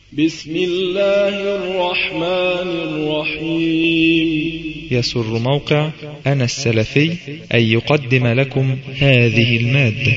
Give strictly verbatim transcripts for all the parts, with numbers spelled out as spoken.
بسم الله الرحمن الرحيم. يسر موقع أنا السلفي أن يقدم لكم هذه المادة.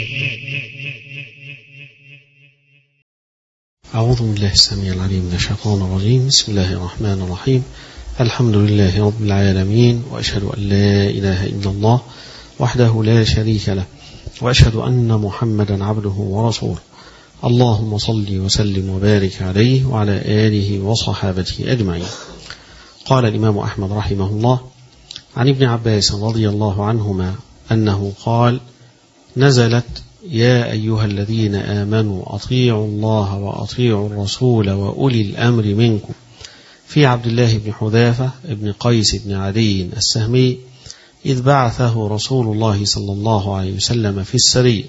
أعوذ بالله السميع العليم من الشيطان الرجيم. بسم الله الرحمن الرحيم. الحمد لله رب العالمين، وأشهد أن لا إله إلا الله وحده لا شريك له، وأشهد أن محمدا عبده ورسوله. اللهم صل وسلم وبارك عليه وعلى آله وصحابته أجمعين. قال الإمام أحمد رحمه الله عن ابن عباس رضي الله عنهما أنه قال: نزلت يا أيها الذين آمنوا أطيعوا الله وأطيعوا الرسول وأولي الأمر منكم، في عبد الله بن حذافة بن قيس بن عدي السهمي إذ بعثه رسول الله صلى الله عليه وسلم في السرية.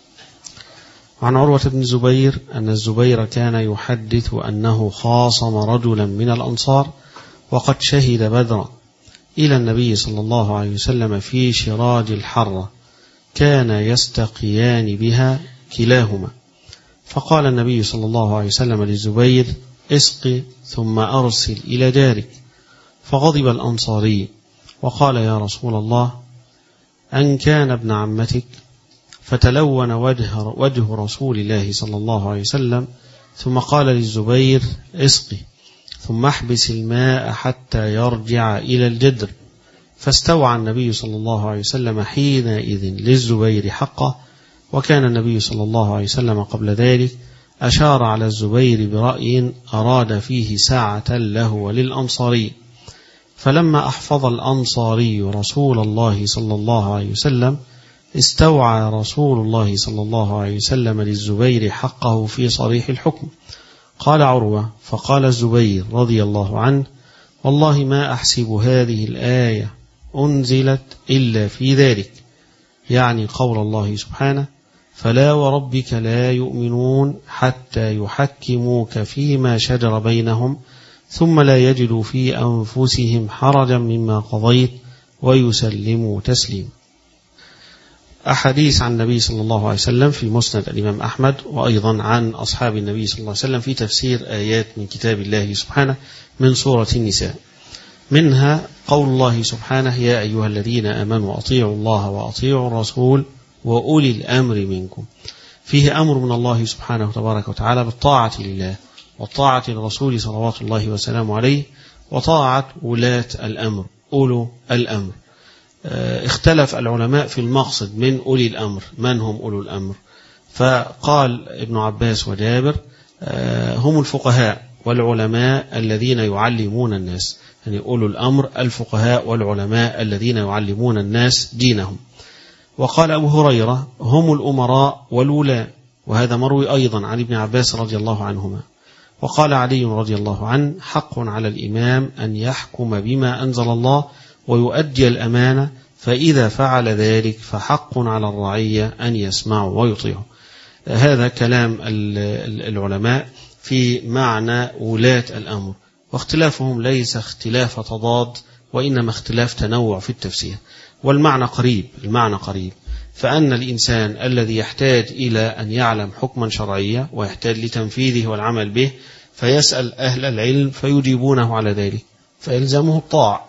عن عروة بن الزبير أن الزبير كان يحدث أنه خاصم رجلا من الأنصار وقد شهد بدرا إلى النبي صلى الله عليه وسلم في شراج الحرة، كان يستقيان بها كلاهما، فقال النبي صلى الله عليه وسلم للزبير: اسق ثم أرسل إلى جارك. فغضب الأنصاري وقال: يا رسول الله، أن كان ابن عمتك؟ فتلون وجه, وجه رسول الله صلى الله عليه وسلم، ثم قال للزبير: اسقي ثم احبس الماء حتى يرجع إلى الجدر. فاستوعى النبي صلى الله عليه وسلم حينئذ للزبير حقه، وكان النبي صلى الله عليه وسلم قبل ذلك أشار على الزبير برأي أراد فيه ساعة له وللأنصاري. فلما أحفظ الأنصاري رسول الله صلى الله عليه وسلم، استوعى رسول الله صلى الله عليه وسلم للزبير حقه في صريح الحكم. قال عروة: فقال الزبير رضي الله عنه: والله ما أحسب هذه الآية أنزلت إلا في ذلك، يعني قول الله سبحانه: فلا وربك لا يؤمنون حتى يحكموك فيما شجر بينهم ثم لا يجدوا في أنفسهم حرجا مما قضيت ويسلموا تسليما. أحاديث عن النبي صلى الله عليه وسلم في مسند الإمام أحمد، وأيضا عن أصحاب النبي صلى الله عليه وسلم في تفسير آيات من كتاب الله سبحانه من سورة النساء. منها قول الله سبحانه: يا أيها الذين آمنوا أطيعوا الله وأطيعوا الرسول وأولي الأمر منكم. فيه أمر من الله سبحانه تبارك وتعالى بالطاعة لله والطاعة للرسول صلوات الله وسلامه عليه، وطاعة ولاة الأمر أولو الأمر. اختلف العلماء في المقصد من أولي الأمر، من هم أولو الأمر؟ فقال ابن عباس وجابر: هم الفقهاء والعلماء الذين يعلمون الناس، يعني أولو الأمر الفقهاء والعلماء الذين يعلمون الناس دينهم. وقال أبو هريرة: هم الأمراء والولاة، وهذا مروي أيضا عن ابن عباس رضي الله عنهما. وقال علي رضي الله عنه: حق على الإمام أن يحكم بما أنزل الله ويؤدي الأمانة، فإذا فعل ذلك فحق على الرعية أن يسمعوا ويطيعوا. هذا كلام العلماء في معنى ولاة الأمر، واختلافهم ليس اختلاف تضاد، وإنما اختلاف تنوع في التفسير، والمعنى قريب. المعنى قريب، فأن الإنسان الذي يحتاج إلى أن يعلم حكما شرعيا ويحتاج لتنفيذه والعمل به، فيسأل أهل العلم فيجيبونه على ذلك، فيلزمه الطاعة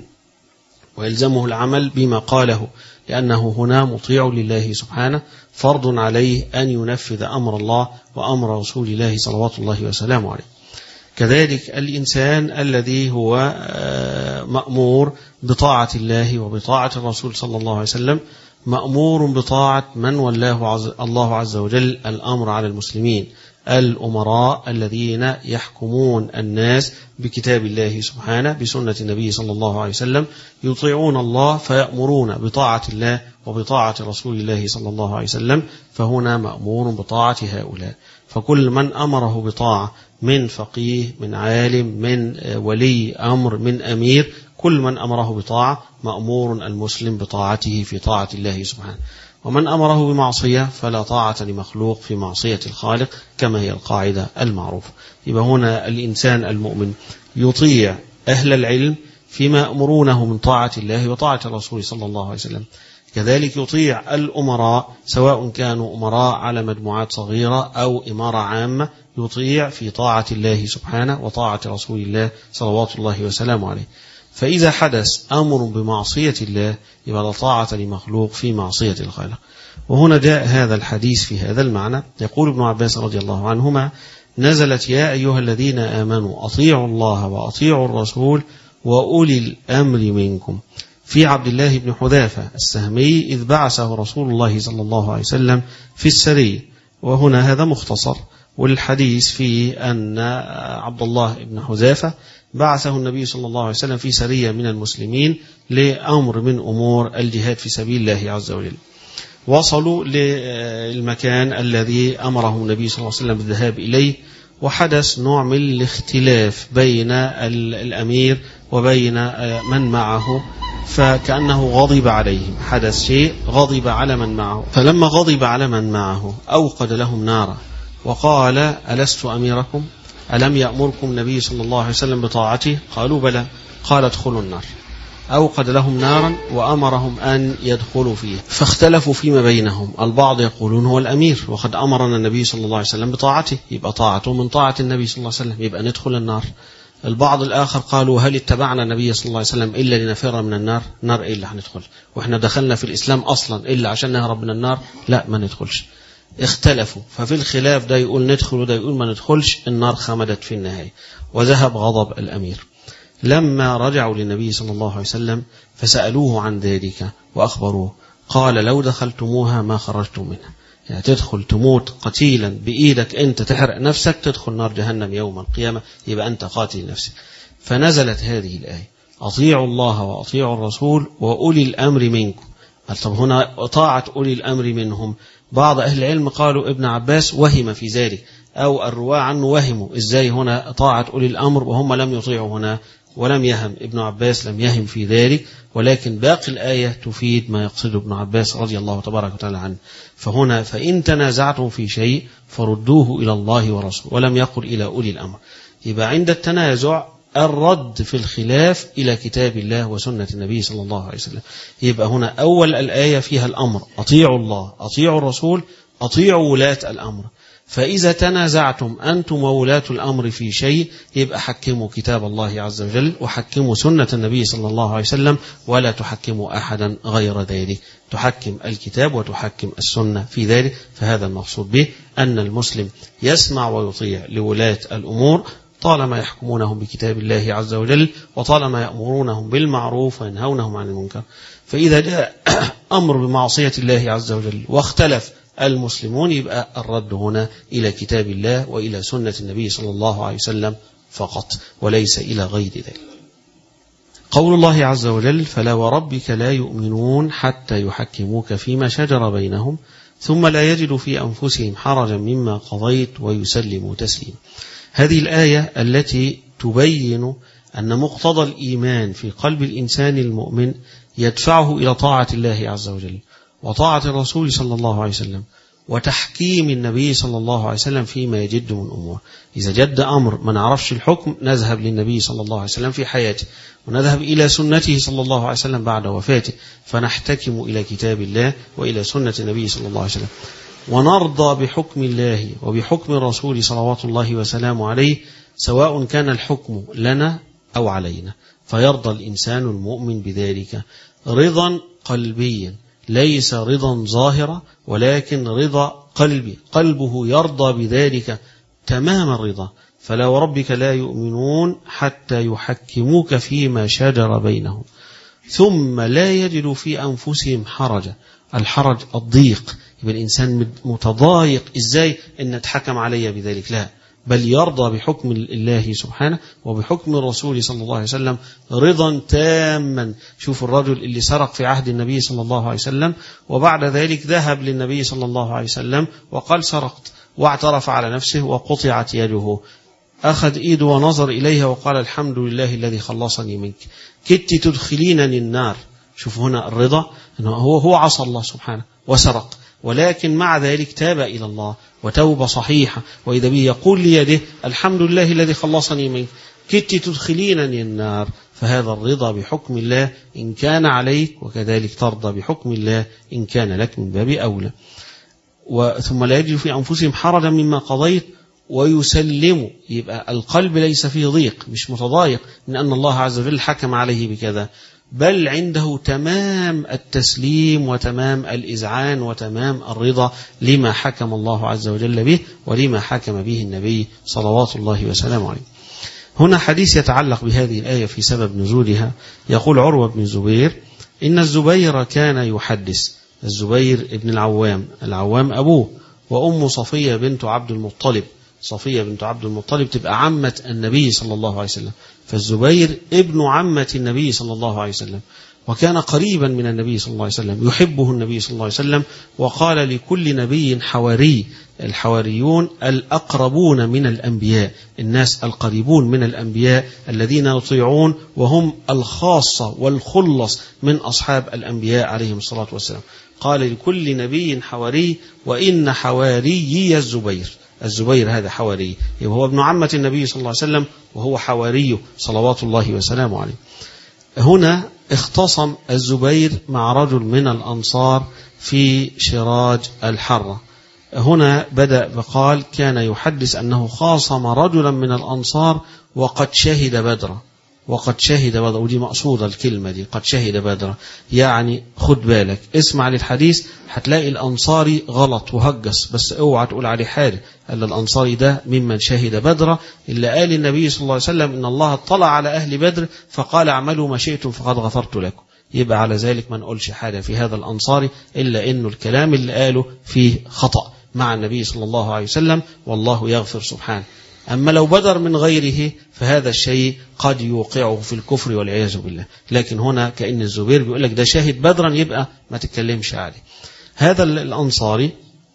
ويلزمه العمل بما قاله، لأنه هنا مطيع لله سبحانه، فرض عليه أن ينفذ أمر الله وأمر رسول الله صلوات الله وسلامه عليه. كذلك الإنسان الذي هو مأمور بطاعة الله وبطاعة الرسول صلى الله عليه وسلم، مأمور بطاعة من ولاه الله عز وجل الأمر على المسلمين، الأمراء الذين يحكمون الناس بكتاب الله سبحانه بسنة النبي صلى الله عليه وسلم، يطيعون الله فيأمرون بطاعة الله وبطاعة رسول الله صلى الله عليه وسلم، فهنا مأمور بطاعة هؤلاء. فكل من أمره بطاعة من فقيه، من عالم، من ولي أمر، من أمير، كل من أمره بطاعة مأمور المسلم بطاعته في طاعة الله سبحانه. ومن أمره بمعصية فلا طاعة لمخلوق في معصية الخالق، كما هي القاعدة المعروفة. يبقى هنا الإنسان المؤمن يطيع أهل العلم فيما يأمرونه من طاعة الله وطاعة الرسول صلى الله عليه وسلم. كذلك يطيع الأمراء سواء كانوا أمراء على مجموعات صغيرة أو إمارة عامة، يطيع في طاعة الله سبحانه وطاعة رسول الله صلوات الله وسلامه عليه. فإذا حدث أمر بمعصية الله يبقى لا طاعة لمخلوق في معصية الخالق. وهنا جاء هذا الحديث في هذا المعنى. يقول ابن عباس رضي الله عنهما: نزلت يا أيها الذين آمنوا أطيعوا الله وأطيعوا الرسول وأولي الأمر منكم، في عبد الله بن حذافة السهمي إذ بعثه رسول الله صلى الله عليه وسلم في السرية. وهنا هذا مختصر، والحديث فيه أن عبد الله بن حذافة بعثه النبي صلى الله عليه وسلم في سرية من المسلمين لأمر من أمور الجهاد في سبيل الله عز وجل. وصلوا للمكان الذي أمرهم النبي صلى الله عليه وسلم بالذهاب إليه، وحدث نوع من الاختلاف بين الأمير وبين من معه، فكأنه غضب عليهم، حدث شيء غضب على من معه. فلما غضب على من معه أوقد لهم نارا وقال: ألست أميركم؟ ألم يأمركم النبي صلى الله عليه وسلم بطاعته؟ قالوا: بلى. قال: ادخلوا النار. أوقد لهم نارا وأمرهم أن يدخلوا فيه، فاختلفوا فيما بينهم. البعض يقولون هو الأمير وقد أمرنا النبي صلى الله عليه وسلم بطاعته، يبقى طاعته من طاعة النبي صلى الله عليه وسلم، يبقى ندخل النار. البعض الآخر قالوا: هل اتبعنا النبي صلى الله عليه وسلم إلا لنفر من النار؟ نار إيه اللي هندخل؟ وإحنا دخلنا في الإسلام أصلا إلا عشان نهرب من النار؟ لا، ما ندخلش. اختلفوا، ففي الخلاف ده يقول ندخل وده يقول ما ندخلش. النار خمدت في النهاية وذهب غضب الأمير. لما رجعوا للنبي صلى الله عليه وسلم فسألوه عن ذلك وأخبروه، قال: لو دخلتموها ما خرجتم منها. يعني تدخل تموت قتيلا بإيدك أنت، تحرق نفسك، تدخل نار جهنم يوم القيامة، يبقى أنت قاتل نفسك. فنزلت هذه الآية: أطيعوا الله وأطيعوا الرسول وأولي الأمر منكم. طب هنا طاعة أولي الأمر منهم، بعض أهل العلم قالوا ابن عباس وهم في ذلك، أو الرواة عنه وهموا إزاي هنا طاعة أولي الأمر وهم لم يطيعوا هنا، ولم يهم ابن عباس، لم يهم في ذلك، ولكن باقي الآية تفيد ما يقصده ابن عباس رضي الله تبارك وتعالى عنه. فهنا فإن تنازعتم في شيء فردوه إلى الله ورسوله، ولم يقل إلى أولي الأمر. يبقى عند التنازع الرد في الخلاف إلى كتاب الله وسنة النبي صلى الله عليه وسلم. يبقى هنا أول الآية فيها الأمر: أطيعوا الله، أطيعوا الرسول، أطيعوا ولاة الأمر. فإذا تنازعتم أنتم وولاة الأمر في شيء يبقى حكموا كتاب الله عز وجل وحكموا سنة النبي صلى الله عليه وسلم، ولا تحكموا أحدا غير ذلك، تحكم الكتاب وتحكم السنة في ذلك. فهذا المقصود به أن المسلم يسمع ويطيع لولاة الأمور طالما يحكمونهم بكتاب الله عز وجل، وطالما يأمرونهم بالمعروف وينهونهم عن المنكر. فإذا جاء أمر بمعصية الله عز وجل واختلف المسلمون يبقى الرد هنا إلى كتاب الله وإلى سنة النبي صلى الله عليه وسلم فقط، وليس إلى غير ذلك. قول الله عز وجل: فلا وربك لا يؤمنون حتى يحكموك فيما شجر بينهم ثم لا يجدوا في أنفسهم حرجا مما قضيت ويسلموا تسليما. هذه الآية التي تبين أن مقتضى الإيمان في قلب الإنسان المؤمن يدفعه إلى طاعة الله عز وجل وطاعة الرسول صلى الله عليه وسلم وتحكيم النبي صلى الله عليه وسلم فيما يجد من أمور. إذا جد أمر ما نعرفش الحكم نذهب للنبي صلى الله عليه وسلم في حياته، ونذهب إلى سنته صلى الله عليه وسلم بعد وفاته، فنحتكم إلى كتاب الله وإلى سنة النبي صلى الله عليه وسلم، ونرضى بحكم الله وبحكم الرسول صلوات الله وسلامه عليه، سواء كان الحكم لنا أو علينا. فيرضى الإنسان المؤمن بذلك رضا قلبيا، ليس رضا ظاهرا، ولكن رضا قلبي، قلبه يرضى بذلك تمام الرضا. فلا وربك لا يؤمنون حتى يحكموك فيما شجر بينهم ثم لا يجدوا في أنفسهم حرجا. الحرج الضيق، يبقى الإنسان متضايق، إزاي إن اتحكم علي بذلك؟ لا، بل يرضى بحكم الله سبحانه وبحكم الرسول صلى الله عليه وسلم رضا تاما. شوف الرجل اللي سرق في عهد النبي صلى الله عليه وسلم، وبعد ذلك ذهب للنبي صلى الله عليه وسلم وقال سرقت، واعترف على نفسه وقطعت يده، أخذ إيده ونظر إليها وقال الحمد لله الذي خلصني منك، كدت تدخلينني النار. شوف هنا الرضا، هو هو عصى الله سبحانه وسرق، ولكن مع ذلك تاب إلى الله وتوبة صحيحة، وإذا به يقول ليده الحمد لله الذي خلصني منك. كدت تدخلينني النار، فهذا الرضا بحكم الله إن كان عليك، وكذلك ترضى بحكم الله إن كان لك من باب أولى. ثم لا يجد في أنفسهم حرجا مما قضيت ويسلموا، يبقى القلب ليس فيه ضيق، مش متضايق من أن الله عز وجل حكم عليه بكذا، بل عنده تمام التسليم وتمام الإذعان وتمام الرضا لما حكم الله عز وجل به ولما حكم به النبي صلوات الله وسلامه عليه. هنا حديث يتعلق بهذه الآية في سبب نزولها. يقول عروة بن الزبير إن الزبير كان يحدث، الزبير ابن العوام، العوام أبوه، وأم صفية بنت عبد المطلب، صفية بنت عبد المطلب تبقى عمة النبي صلى الله عليه وسلم، فالزبير ابن عمة النبي صلى الله عليه وسلم، وكان قريبا من النبي صلى الله عليه وسلم، يحبه النبي صلى الله عليه وسلم. وقال لكل نبي حواري، الحواريون الأقربون من الأنبياء، الناس القريبون من الأنبياء الذين يطيعون وهم الخاصة والخلص من أصحاب الأنبياء عليهم الصلاة والسلام. قال لكل نبي حواري وإن حواري الزبير، الزبير هذا حواري، هو ابن عمة النبي صلى الله عليه وسلم وهو حواري صلوات الله وسلامه عليه. هنا اختصم الزبير مع رجل من الأنصار في شراج الحرة. هنا بدأ بقال كان يحدث أنه خاصم رجلا من الأنصار وقد شهد بدرا، وقد شهد بدرا، ودي مقصودة الكلمة دي، قد شهد بدرا، يعني خد بالك اسمع للحديث هتلاقي الأنصاري غلط وهجس، بس اوعى تقول عليه حاجة، قال الأنصاري ده ممن شهد بدرا، اللي قال النبي صلى الله عليه وسلم إن الله اطلع على أهل بدر فقال اعملوا ما شئتم فقد غفرت لكم. يبقى على ذلك ما نقولش حاجة في هذا الأنصاري إلا إنه الكلام اللي قاله فيه خطأ مع النبي صلى الله عليه وسلم، والله يغفر سبحانه. أما لو بدر من غيره فهذا الشيء قد يوقعه في الكفر والعياذ بالله، لكن هنا كأن الزبير بيقول لك ده شاهد بدرا يبقى ما تتكلمش عليه. هذا الأنصاري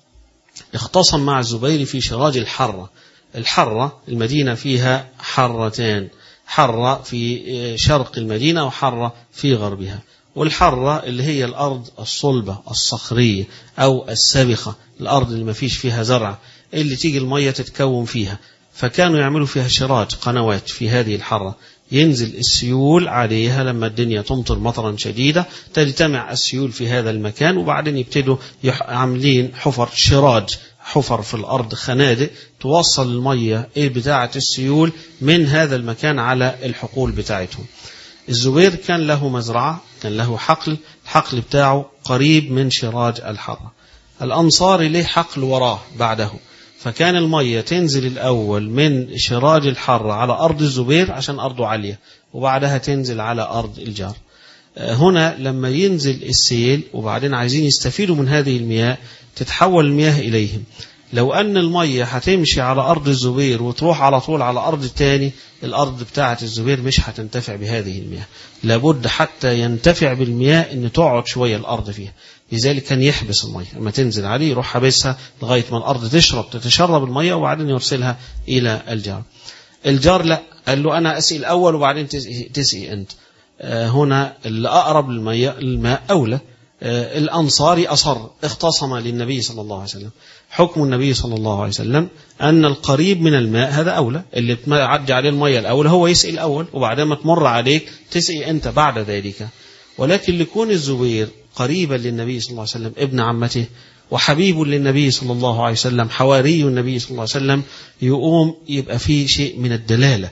اختصم مع الزبير في شراج الحرة. الحرة المدينة فيها حرتان، حرة في شرق المدينة وحرة في غربها، والحرة اللي هي الأرض الصلبة الصخرية أو السبخة، الأرض اللي ما فيش فيها زرع، اللي تيجي المية تتكون فيها، فكانوا يعملوا فيها شراج قنوات في هذه الحرة، ينزل السيول عليها لما الدنيا تمطر مطرا شديدة، تجتمع السيول في هذا المكان، وبعدين يبتدوا عاملين حفر شراج، حفر في الأرض خنادق توصل المية بتاعة السيول من هذا المكان على الحقول بتاعتهم. الزبير كان له مزرعة، كان له حقل، الحقل بتاعه قريب من شراج الحرة. الأنصار له حقل وراه بعده، فكان المية تنزل الأول من شراج الحرة على أرض الزبير عشان أرضه عالية، وبعدها تنزل على أرض الجار. هنا لما ينزل السيل وبعدين عايزين يستفيدوا من هذه المياه تتحول المياه إليهم. لو أن المية هتمشي على أرض الزبير وتروح على طول على أرض التاني، الأرض بتاعة الزبير مش هتنتفع بهذه المياه، لابد حتى ينتفع بالمياه أن تقعد شوية الأرض فيها. لذلك كان يحبس المية لما تنزل عليه، يروح حبسها لغاية ما الأرض تشرب تتشرب المية وبعدين يرسلها إلى الجار. الجار لا، قال له أنا أسقي الأول وبعدين تسقي أنت. هنا اللي أقرب للمياه الماء أولى. الأنصاري أصر، اختصم للنبي صلى الله عليه وسلم. حكم النبي صلى الله عليه وسلم أن القريب من الماء هذا أولى، اللي تعدي عليه المية الأول هو يسقي الأول، وبعدين ما تمر عليك تسقي أنت بعد ذلك. ولكن لكون الزبير قريبا للنبي صلى الله عليه وسلم، ابن عمته وحبيب للنبي صلى الله عليه وسلم، حواري النبي صلى الله عليه وسلم، يقوم يبقى فيه شيء من الدلالة،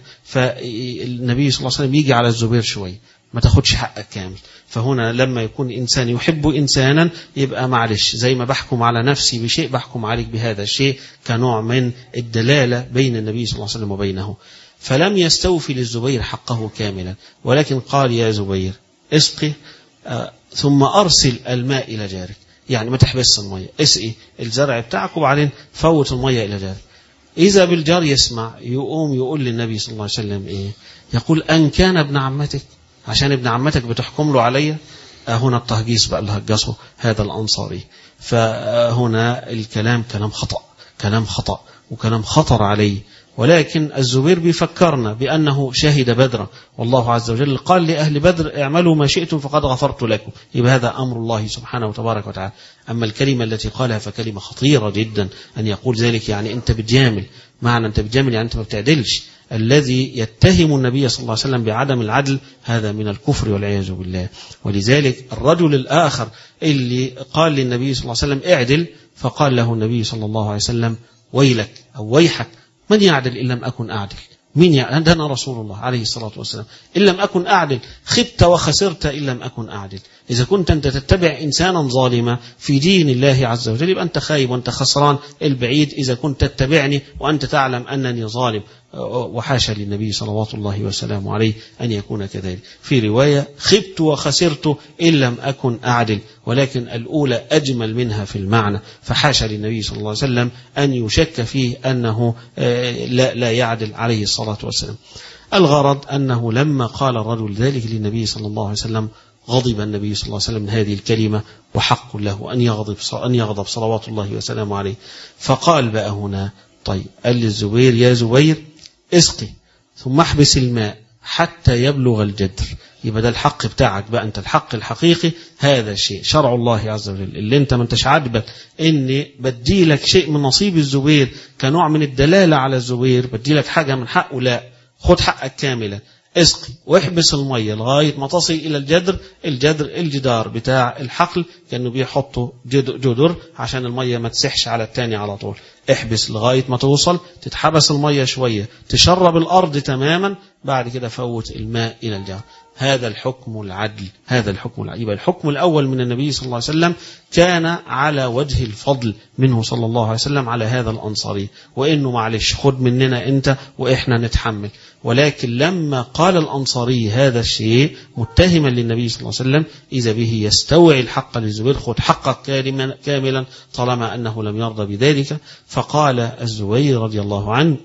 فالنبي صلى الله عليه وسلم يجي على الزبير شوي، ما تاخدش حقك كامل. فهنا لما يكون إنسان يحب إنسانا يبقى معلش، زي ما بحكم على نفسي بشيء بحكم عليك بهذا الشيء، كنوع من الدلالة بين النبي صلى الله عليه وسلم وبينه. فلم يستوفي للزبير حقه كاملا، ولكن قال يا زبير اسقي آه ثم أرسل الماء إلى جارك، يعني ما تحبس المية، اسقي الزرع بتاعك وبعدين فوت المية إلى جارك. إذا بالجار يسمع يقوم يقول للنبي صلى الله عليه وسلم إيه؟ يقول أن كان ابن عمتك، عشان ابن عمتك بتحكم له عليا. هنا التهجيس بقى اللي هجسه هذا الأنصاري. فهنا الكلام كلام خطأ، كلام خطأ وكلام خطر عليه. ولكن الزبير بيفكرنا بأنه شهد بدرا، والله عز وجل قال لأهل بدر اعملوا ما شئتم فقد غفرت لكم، يبقى هذا أمر الله سبحانه وتبارك وتعالى. أما الكلمة التي قالها فكلمة خطيرة جدا، أن يقول ذلك يعني أنت بتجامل، معنى أنت بتجامل يعني أنت ما بتعدلش، الذي يتهم النبي صلى الله عليه وسلم بعدم العدل هذا من الكفر والعياذ بالله. ولذلك الرجل الآخر اللي قال للنبي صلى الله عليه وسلم اعدل، فقال له النبي صلى الله عليه وسلم ويلك أو ويحك، من يعدل إن لم أكن أعدل؟ مين يعدل؟ أنا رسول الله عليه الصلاة والسلام، إن لم أكن أعدل خبت وخسرت إن لم أكن أعدل. إذا كنت أنت تتبع إنسانا ظالما في دين الله عز وجل يبقى أنت خايب وأنت خسران البعيد إذا كنت تتبعني وأنت تعلم أنني ظالم، وحاشا للنبي صلوات الله وسلامه عليه أن يكون كذلك. في رواية خبت وخسرت إن لم أكن أعدل، ولكن الأولى أجمل منها في المعنى، فحاشا للنبي صلى الله عليه وسلم أن يشك فيه أنه لا, لا يعدل عليه الصلاة والسلام. الغرض أنه لما قال الرجل ذلك للنبي صلى الله عليه وسلم غضب النبي صلى الله عليه وسلم من هذه الكلمة، وحق له أن يغضب أن يغضب صلوات الله وسلامه عليه. فقال بقى هنا طيب، قال للزبير يا زبير اسقي ثم احبس الماء حتى يبلغ الجدر. يبقى ده الحق بتاعك بقى، أنت الحق الحقيقي هذا الشيء شرع الله عز وجل، اللي أنت ما انتش عاجبك إني بدي لك شيء من نصيب الزبير كنوع من الدلالة على الزبير، بدي لك حاجة من حقه، لا، خد حقك كاملا، اسقي واحبس المية لغاية ما تصل إلى الجدر. الجدر الجدار بتاع الحقل كانوا بيحطوا جدر عشان المية ما تسحش على التاني على طول، احبس لغاية ما توصل، تتحبس المية شوية، تشرب الأرض تماما، بعد كده فوت الماء إلى الجدر. هذا الحكم العدل، هذا الحكم العدل. يبقى الحكم الأول من النبي صلى الله عليه وسلم كان على وجه الفضل منه صلى الله عليه وسلم على هذا الأنصاري، وإنه معلش خد مننا أنت وإحنا نتحمل. ولكن لما قال الأنصاري هذا الشيء متهما للنبي صلى الله عليه وسلم إذا به يستوعي الحق للزبير، خد حقك كاملا طالما أنه لم يرضى بذلك. فقال الزبير رضي الله عنه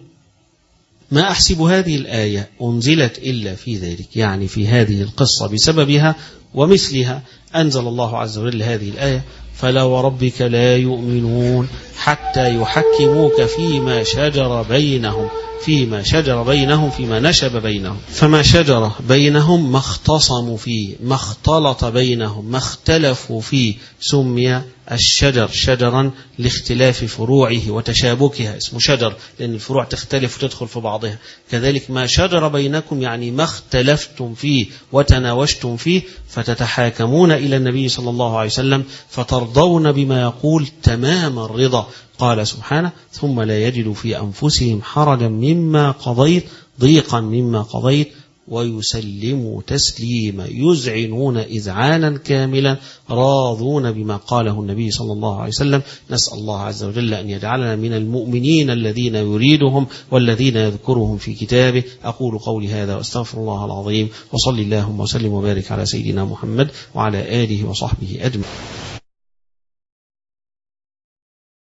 ما أحسب هذه الآية أنزلت إلا في ذلك، يعني في هذه القصة بسببها ومثلها أنزل الله عز وجل هذه الآية فلا وربك لا يؤمنون حتى يحكموك فيما شجر بينهم فيما شجر بينهم فيما نشب بينهم. فما شجر بينهم ما اختصموا فيه، ما اختلط بينهم، ما اختلفوا فيه، سمي الشجر شجرا لاختلاف فروعه وتشابكها، اسمه شجر لأن الفروع تختلف وتدخل في بعضها. كذلك ما شجر بينكم يعني ما اختلفتم فيه وتناوشتم فيه، فتتحاكمون إلى النبي صلى الله عليه وسلم فترضون بما يقول تمام الرضا. قال سبحانه ثم لا يجدوا في أنفسهم حرجا مما قضيت ضيقا مما قضيت ويسلموا تسليما، يذعنون إذعانا كاملا راضون بما قاله النبي صلى الله عليه وسلم. نسأل الله عز وجل أن يجعلنا من المؤمنين الذين يريدهم والذين يذكرهم في كتابه. أقول قولي هذا وأستغفر الله العظيم، وصلي اللهم وسلم وبارك على سيدنا محمد وعلى آله وصحبه أجمعين.